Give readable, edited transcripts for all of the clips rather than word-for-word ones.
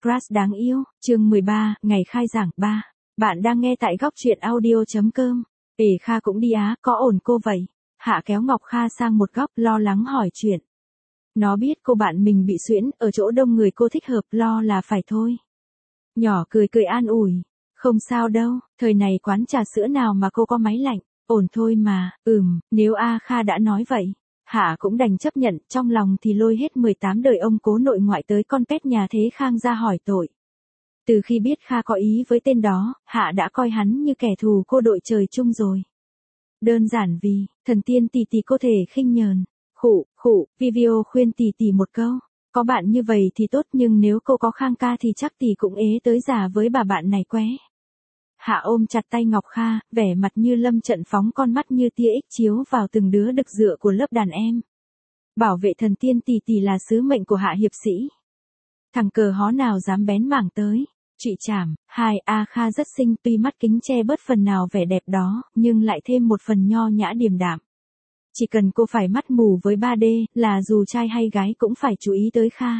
Crush đáng yêu, chương 13, ngày khai giảng 3. Bạn đang nghe tại góc truyện audio.com. Kha cũng đi á, có ổn cô vậy? Hạ kéo Ngọc Kha sang một góc, lo lắng hỏi chuyện. Nó biết cô bạn mình bị suyễn, ở chỗ đông người cô thích hợp, lo là phải thôi. Nhỏ cười cười an ủi. Không sao đâu, thời này quán trà sữa nào mà cô có máy lạnh, ổn thôi mà, nếu Kha đã nói vậy. Hạ cũng đành chấp nhận, trong lòng thì lôi hết 18 đời ông cố nội ngoại tới con pet nhà Thế Khang ra hỏi tội. Từ khi biết Kha có ý với tên đó, Hạ đã coi hắn như kẻ thù cô đội trời chung rồi. Đơn giản vì, thần tiên tỷ tỷ cô thể khinh nhờn. Vivio khuyên tỷ tỷ một câu, có bạn như vậy thì tốt nhưng nếu cô có Khang ca thì chắc tỷ cũng ế tới già với bà bạn này qué. Hạ ôm chặt tay Ngọc Kha, vẻ mặt như lâm trận phóng con mắt như tia ích chiếu vào từng đứa đực dựa của lớp đàn em. Bảo vệ thần tiên tỷ tỷ là sứ mệnh của Hạ hiệp sĩ. Thằng cờ hó nào dám bén mảng tới. Trụy chảm, Kha rất xinh tuy mắt kính che bớt phần nào vẻ đẹp đó, nhưng lại thêm một phần nho nhã điềm đạm. Chỉ cần cô phải mắt mù với 3D, là dù trai hay gái cũng phải chú ý tới Kha.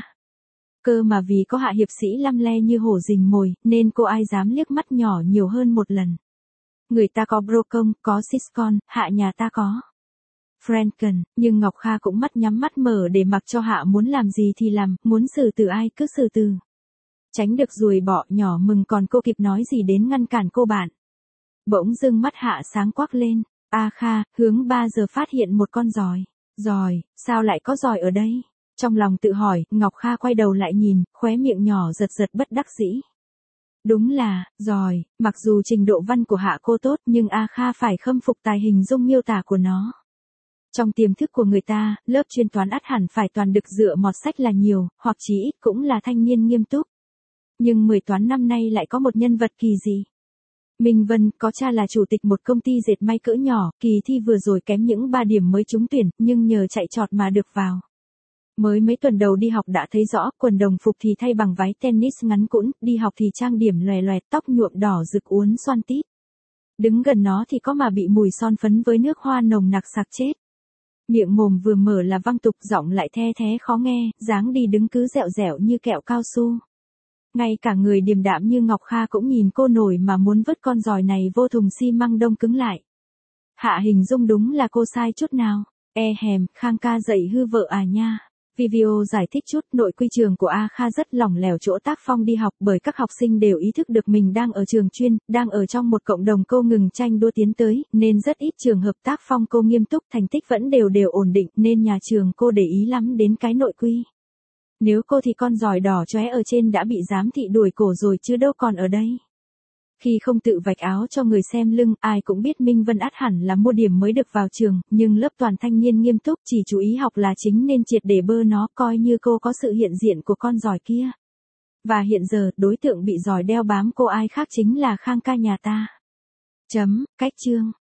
Cơ mà vì có Hạ hiệp sĩ lăm le như hổ rình mồi, nên cô ai dám liếc mắt nhỏ nhiều hơn một lần. Người ta có Brocon, có Siscon, Hạ nhà ta có Franken, nhưng Ngọc Kha cũng mắt nhắm mắt mở để mặc cho Hạ muốn làm gì thì làm, muốn xử từ ai cứ xử từ. Tránh được ruồi bọ nhỏ mừng còn cô kịp nói gì đến ngăn cản cô bạn. Bỗng dưng mắt Hạ sáng quắc lên. Kha, hướng 3 giờ phát hiện một con giòi. Giòi, sao lại có giòi ở đây? Trong lòng tự hỏi, Ngọc Kha quay đầu lại nhìn, khóe miệng nhỏ giật giật bất đắc dĩ. Đúng là, giòi, mặc dù trình độ văn của Hạ cô tốt nhưng Kha phải khâm phục tài hình dung miêu tả của nó. Trong tiềm thức của người ta, lớp chuyên toán ắt hẳn phải toàn được dựa mọt sách là nhiều, hoặc chí ít cũng là thanh niên nghiêm túc. Nhưng 10 toán năm nay lại có một nhân vật kỳ dị. Minh Vân có cha là chủ tịch một công ty dệt may cỡ nhỏ, kỳ thi vừa rồi kém những 3 điểm mới trúng tuyển, nhưng nhờ chạy trọt mà được vào. Mới mấy tuần đầu đi học đã thấy rõ, quần đồng phục thì thay bằng váy tennis ngắn cũn, đi học thì trang điểm lòe loẹt, tóc nhuộm đỏ rực uốn xoăn tít. Đứng gần nó thì có mà bị mùi son phấn với nước hoa nồng nặc sặc chết. Miệng mồm vừa mở là văng tục, giọng lại the thé khó nghe, dáng đi đứng cứ dẹo dẹo như kẹo cao su. Ngay cả người điềm đạm như Ngọc Kha cũng nhìn cô nổi mà muốn vứt con giòi này vô thùng xi măng đông cứng lại. Hạ hình dung đúng là cô sai chút nào. Khang ca dạy hư vợ à nha. Vivio giải thích chút, nội quy trường của Kha rất lỏng lẻo chỗ tác phong đi học bởi các học sinh đều ý thức được mình đang ở trường chuyên, đang ở trong một cộng đồng cô ngừng tranh đua tiến tới, nên rất ít trường hợp tác phong cô nghiêm túc, thành tích vẫn đều ổn định, nên nhà trường cô để ý lắm đến cái nội quy. Nếu cô thì con giòi đỏ chóe ở trên đã bị giám thị đuổi cổ rồi chứ đâu còn ở đây. Khi không tự vạch áo cho người xem lưng, ai cũng biết Minh Vân ắt hẳn là mua điểm mới được vào trường, nhưng lớp toàn thanh niên nghiêm túc chỉ chú ý học là chính nên triệt để bơ nó, coi như cô có sự hiện diện của con giòi kia. Và hiện giờ, đối tượng bị giòi đeo bám cô ai khác chính là Khang ca nhà ta. Cách chương.